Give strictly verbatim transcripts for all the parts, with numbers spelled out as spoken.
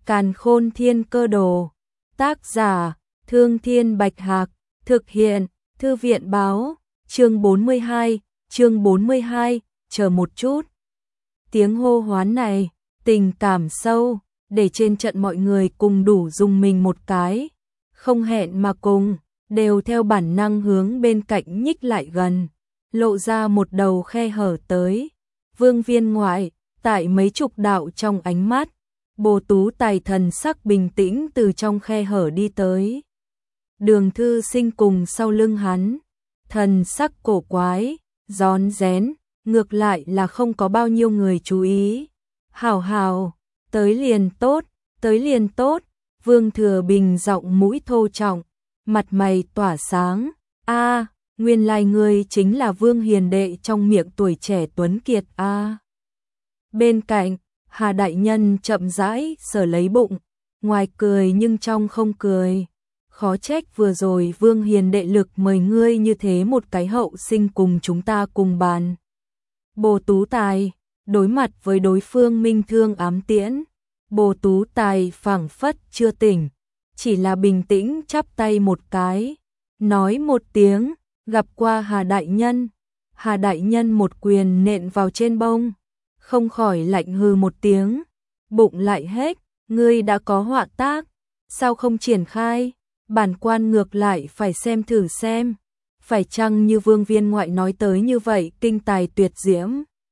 Càn Khôn Thiên Cơ Đồ. Tác giả: Thương Thiên Bạch Hạc. Thực hiện: Thư viện báo. Chương bốn mươi hai, chương bốn mươi hai, chờ một chút. Tiếng hô hoán này, tình cảm sâu, để trên trận mọi người cùng đủ dùng mình một cái. Không hẹn mà cùng, đều theo bản năng hướng bên cạnh nhích lại gần, lộ ra một đầu khe hở tới. Vương Viên Ngoại, tại mấy chục đạo trong ánh mắt, Bồ Tú Tài thần sắc bình tĩnh từ trong khe hở đi tới. Đường Thư Sinh cùng sau lưng hắn, thần sắc cổ quái, rón rén, ngược lại là không có bao nhiêu người chú ý. Hảo hảo, tới liền tốt, tới liền tốt. Vương Thừa Bình giọng mũi thô trọng, mặt mày tỏa sáng. A, nguyên lai ngươi chính là Vương Hiền đệ trong miệng tuổi trẻ tuấn kiệt a. Bên cạnh, Hà đại nhân chậm rãi sờ lấy bụng, ngoài cười nhưng trong không cười. Khó trách vừa rồi Vương Hiền đệ lực mời ngươi như thế một cái hậu sinh cùng chúng ta cùng bàn. Bồ Tú Tài, đối mặt với đối phương minh thương ám tiễn, Bồ Tú Tài phảng phất chưa tỉnh, chỉ là bình tĩnh chắp tay một cái, nói một tiếng, gặp qua Hà đại nhân. Hà đại nhân một quyền nện vào trên bông, không khỏi lạnh hừ một tiếng, bụng lại hết, ngươi đã có họa tác, sao không triển khai? Bản quan ngược lại phải xem thử xem, phải chăng như Vương Viên Ngoại nói tới như vậy kinh tài tuyệt diễm.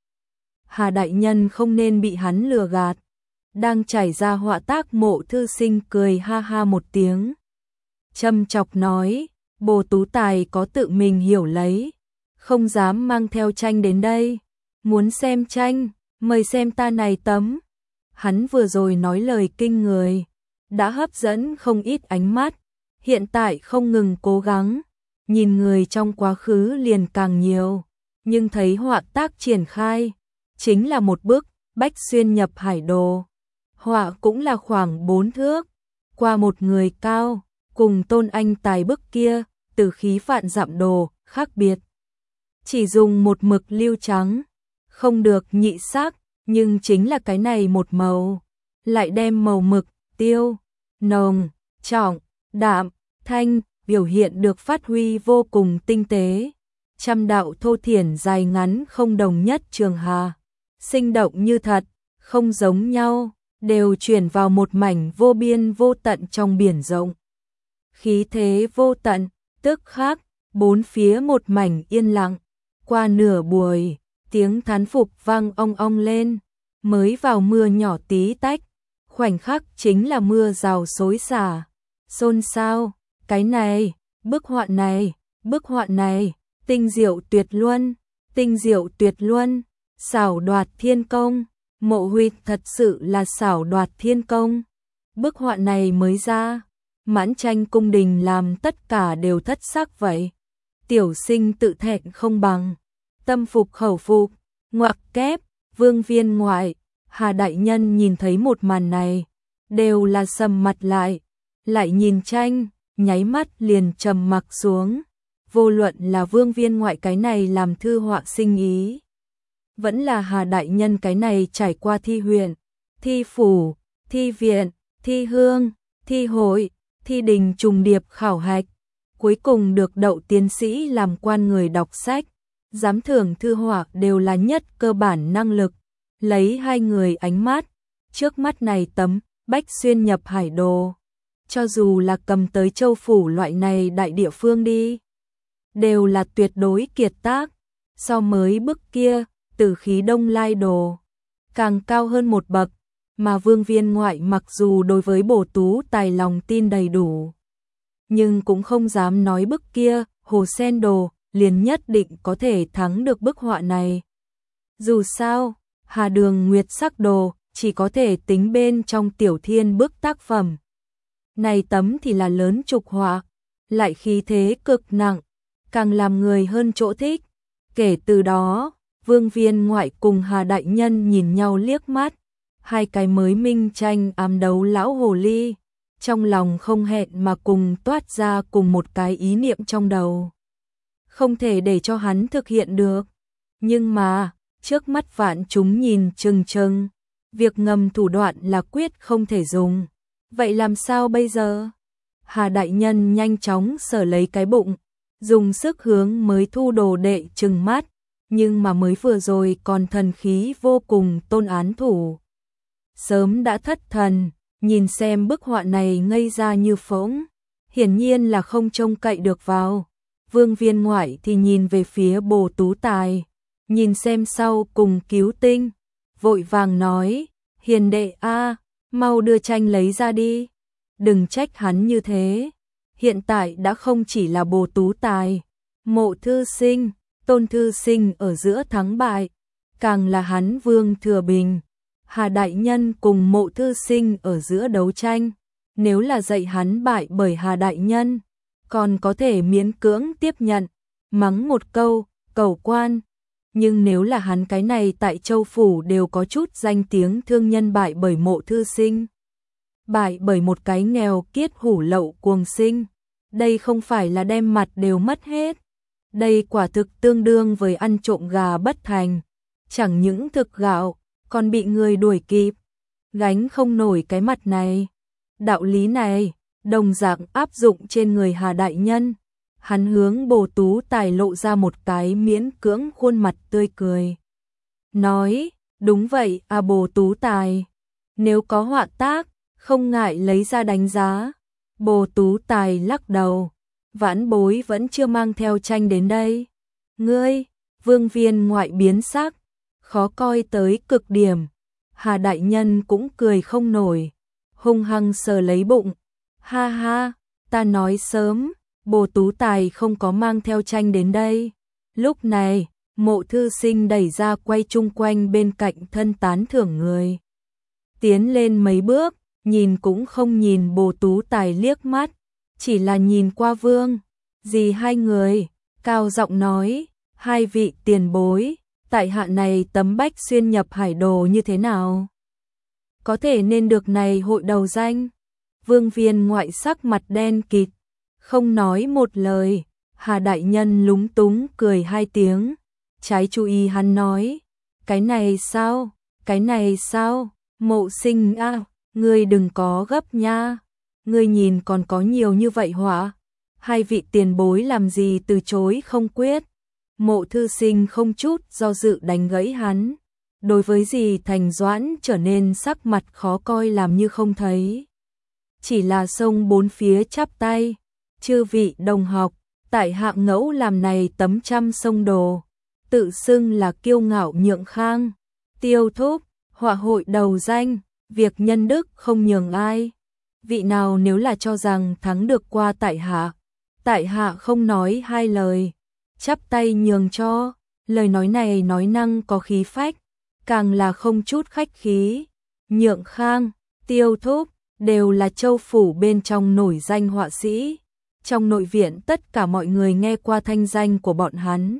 Hà đại nhân không nên bị hắn lừa gạt. Đang chảy ra họa tác Mộ Thư Sinh cười ha ha một tiếng, châm chọc nói, Bồ Tú Tài có tự mình hiểu lấy, không dám mang theo tranh đến đây. Muốn xem tranh, mời xem ta này tấm. Hắn vừa rồi nói lời kinh người, đã hấp dẫn không ít ánh mắt, hiện tại không ngừng cố gắng, nhìn người trong quá khứ liền càng nhiều, nhưng thấy họa tác triển khai, chính là một bức Bách Xuyên Nhập Hải Đồ. Họa cũng là khoảng bốn thước, qua một người cao, cùng Tôn Anh Tài bức kia, từ khí vạn dặm đồ, khác biệt. Chỉ dùng một mực lưu trắng, không được nhị sắc, nhưng chính là cái này một màu, lại đem màu mực, tiêu, nồng, trọng, đạm, thanh, biểu hiện được phát huy vô cùng tinh tế. Trăm đạo thô thiển dài ngắn không đồng nhất trường hà, sinh động như thật, không giống nhau, đều chuyển vào một mảnh vô biên vô tận trong biển rộng. Khí thế vô tận, tức khắc, bốn phía một mảnh yên lặng. Qua nửa buổi, tiếng thán phục vang ong ong lên, mới vào mưa nhỏ tí tách, khoảnh khắc chính là mưa rào xối xả, xôn xao. Cái này, bức họa này, bức họa này, tinh diệu tuyệt luân, tinh diệu tuyệt luân, xảo đoạt thiên công. Mộ Huynh thật sự là xảo đoạt thiên công. Bức họa này mới ra, mãn tranh cung đình làm tất cả đều thất sắc vậy. Tiểu sinh tự thẹn không bằng, tâm phục khẩu phục, ngoặc kép. Vương Viên Ngoại, Hà đại nhân nhìn thấy một màn này, đều là sầm mặt lại, lại nhìn tranh, nháy mắt liền trầm mặc xuống. Vô luận là Vương Viên Ngoại cái này làm thư họa sinh ý, vẫn là Hà đại nhân cái này trải qua thi huyện, thi phủ, thi viện, thi hương, thi hội, thi đình trùng điệp khảo hạch, cuối cùng được đậu tiến sĩ làm quan người đọc sách, giám thưởng thư họa đều là nhất cơ bản năng lực. Lấy hai người ánh mắt, trước mắt này tấm Bách Xuyên Nhập Hải Đồ, cho dù là cầm tới Châu phủ loại này đại địa phương đi, đều là tuyệt đối kiệt tác. So mới bức kia, Tử Khí Đông Lai Đồ, càng cao hơn một bậc. Mà Vương Viên Ngoại mặc dù đối với Bồ Tú Tài lòng tin đầy đủ, nhưng cũng không dám nói bức kia, Hồ Sen Đồ, liền nhất định có thể thắng được bức họa này. Dù sao, Hà Đường Nguyệt Sắc Đồ chỉ có thể tính bên trong Tiểu Thiên bức tác phẩm. Này tấm thì là lớn trục họa, lại khí thế cực nặng, càng làm người hơn chỗ thích. Kể từ đó, Vương Viên Ngoại cùng Hà đại nhân nhìn nhau liếc mắt, hai cái mới minh tranh ám đấu lão hồ ly, trong lòng không hẹn mà cùng toát ra cùng một cái ý niệm trong đầu. Không thể để cho hắn thực hiện được, nhưng mà, trước mắt vạn chúng nhìn chừng chừng, việc ngầm thủ đoạn là quyết không thể dùng. Vậy làm sao bây giờ? Hà đại nhân nhanh chóng sờ lấy cái bụng, dùng sức hướng mới thu đồ đệ trừng mắt, nhưng mà mới vừa rồi còn thần khí vô cùng Tôn Án Thủ. Sớm đã thất thần, nhìn xem bức họa này ngây ra như phỗng, hiển nhiên là không trông cậy được vào. Vương Viên Ngoại thì nhìn về phía Bồ Tú Tài, nhìn xem sau cùng cứu tinh, vội vàng nói, hiền đệ a, mau đưa tranh lấy ra đi, đừng trách hắn như thế. Hiện tại đã không chỉ là Bồ Tú Tài, Mộ Thư Sinh, Tôn Thư Sinh ở giữa thắng bại, càng là hắn Vương Thừa Bình, Hà đại nhân cùng Mộ Thư Sinh ở giữa đấu tranh. Nếu là dạy hắn bại bởi Hà đại nhân, còn có thể miễn cưỡng tiếp nhận, mắng một câu, cầu quan. Nhưng nếu là hắn cái này tại Châu Phủ đều có chút danh tiếng thương nhân bại bởi Mộ Thư Sinh, bại bởi một cái nghèo kiết hủ lậu cuồng sinh, đây không phải là đem mặt đều mất hết. Đây quả thực tương đương với ăn trộm gà bất thành, chẳng những thực gạo, còn bị người đuổi kịp, gánh không nổi cái mặt này. Đạo lý này, đồng dạng áp dụng trên người Hà đại nhân. Hắn hướng Bồ Tú Tài lộ ra một cái miễn cưỡng khuôn mặt tươi cười. Nói, đúng vậy à Bồ Tú Tài, nếu có họa tác, không ngại lấy ra đánh giá. Bồ Tú Tài lắc đầu, vãn bối vẫn chưa mang theo tranh đến đây. Ngươi, Vương Viên Ngoại biến sắc, khó coi tới cực điểm. Hà đại nhân cũng cười không nổi, hung hăng sờ lấy bụng. Ha ha, ta nói sớm, Bồ Tú Tài không có mang theo tranh đến đây. Lúc này, Mộ Thư Sinh đẩy ra quay chung quanh bên cạnh thân tán thưởng người. Tiến lên mấy bước, nhìn cũng không nhìn Bồ Tú Tài liếc mắt, chỉ là nhìn qua Vương dì hai người, cao giọng nói, hai vị tiền bối, tại hạ này tấm bách xuyên nhập hải đồ như thế nào? Có thể nên được này hội đầu danh. Vương Viên Ngoại sắc mặt đen kịt, không nói một lời. Hà đại nhân lúng túng cười hai tiếng, trái chú ý hắn nói, cái này sao, cái này sao, Mộ Sinh a, ngươi đừng có gấp nha, ngươi nhìn còn có nhiều như vậy họa, hai vị tiền bối làm gì từ chối không quyết. Mộ Thư Sinh không chút do dự đánh gãy hắn, đối với dì Thành Doãn trở nên sắc mặt khó coi làm như không thấy. Chỉ là xông bốn phía chắp tay, chư vị đồng học, tại hạ ngẫu làm này tấm trăm sông đồ, tự xưng là kiêu ngạo nhượng khang, tiêu thúc, họa hội đầu danh, việc nhân đức không nhường ai. Vị nào nếu là cho rằng thắng được qua tại hạ, tại hạ không nói hai lời, chắp tay nhường cho. Lời nói này nói năng có khí phách, càng là không chút khách khí. Nhượng khang, tiêu thúc, đều là Châu Phủ bên trong nổi danh họa sĩ. Trong nội viện tất cả mọi người nghe qua thanh danh của bọn hắn.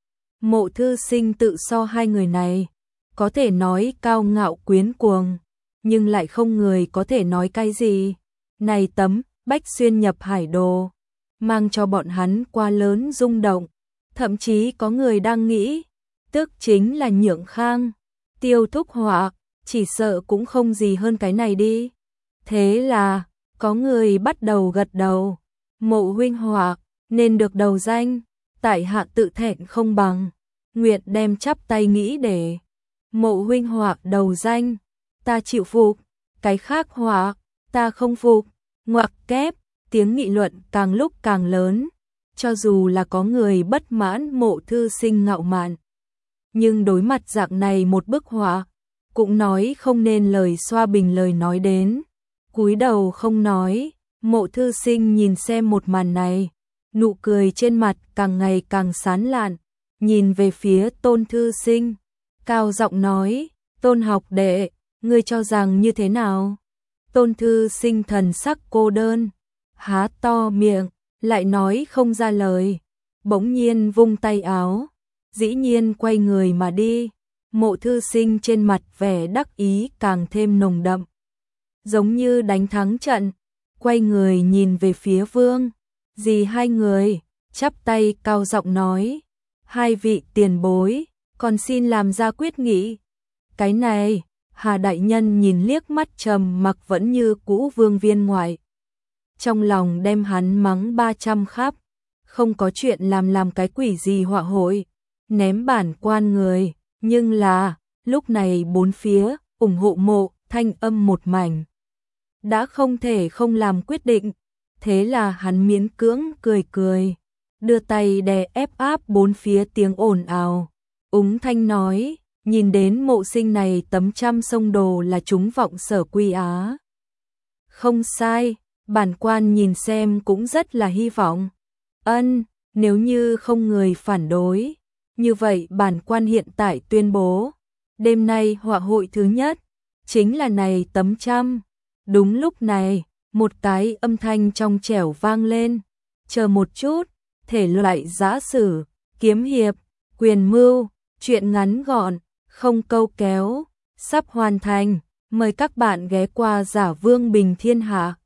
Mộ Thư Sinh tự so hai người này, có thể nói cao ngạo quyến cuồng, nhưng lại không người có thể nói cái gì. Này tấm bách xuyên nhập hải đồ, mang cho bọn hắn quá lớn rung động, thậm chí có người đang nghĩ, tức chính là Nhượng Khang, tiêu thúc họa, chỉ sợ cũng không gì hơn cái này đi. Thế là, có người bắt đầu gật đầu, Mộ huynh họa, nên được đầu danh, tại hạ tự thẹn không bằng, nguyện đem chắp tay nghĩ để. Mộ huynh họa đầu danh, ta chịu phục, cái khác họa, ta không phục. Ngoặc kép, tiếng nghị luận càng lúc càng lớn, cho dù là có người bất mãn Mộ Thư Sinh ngạo mạn, nhưng đối mặt dạng này một bức họa, cũng nói không nên lời xoa bình lời nói đến, cúi đầu không nói. Mộ Thư Sinh nhìn xem một màn này, nụ cười trên mặt càng ngày càng sán lạn, nhìn về phía Tôn Thư Sinh, cao giọng nói, Tôn học đệ, ngươi cho rằng như thế nào? Tôn Thư Sinh thần sắc cô đơn, há to miệng, lại nói không ra lời, bỗng nhiên vung tay áo, dĩ nhiên quay người mà đi. Mộ Thư Sinh trên mặt vẻ đắc ý càng thêm nồng đậm, giống như đánh thắng trận, quay người nhìn về phía Vương dì hai người, chắp tay cao giọng nói, hai vị tiền bối, còn xin làm ra quyết nghị. Cái này, Hà đại nhân nhìn liếc mắt trầm mặc vẫn như cũ Vương Viên Ngoại. Trong lòng đem hắn mắng ba trăm khắp, không có chuyện làm làm cái quỷ gì họa hội, ném bản quan người, nhưng là, lúc này bốn phía, ủng hộ mộ, thanh âm một mảnh. Đã không thể không làm quyết định, thế là hắn miễn cưỡng cười cười, đưa tay đè ép áp bốn phía tiếng ồn ào. Úng thanh nói, nhìn đến mộ sinh này tấm trăm sông đồ là chúng vọng sở quy á. Không sai, bản quan nhìn xem cũng rất là hy vọng. Ân, nếu như không người phản đối, như vậy bản quan hiện tại tuyên bố, đêm nay họa hội thứ nhất, chính là này tấm trăm. Đúng lúc này, một cái âm thanh trong trẻo vang lên, chờ một chút, thể loại giã sử, kiếm hiệp, quyền mưu, chuyện ngắn gọn, không câu kéo, sắp hoàn thành, mời các bạn ghé qua Giả Vương Bình Thiên Hạ.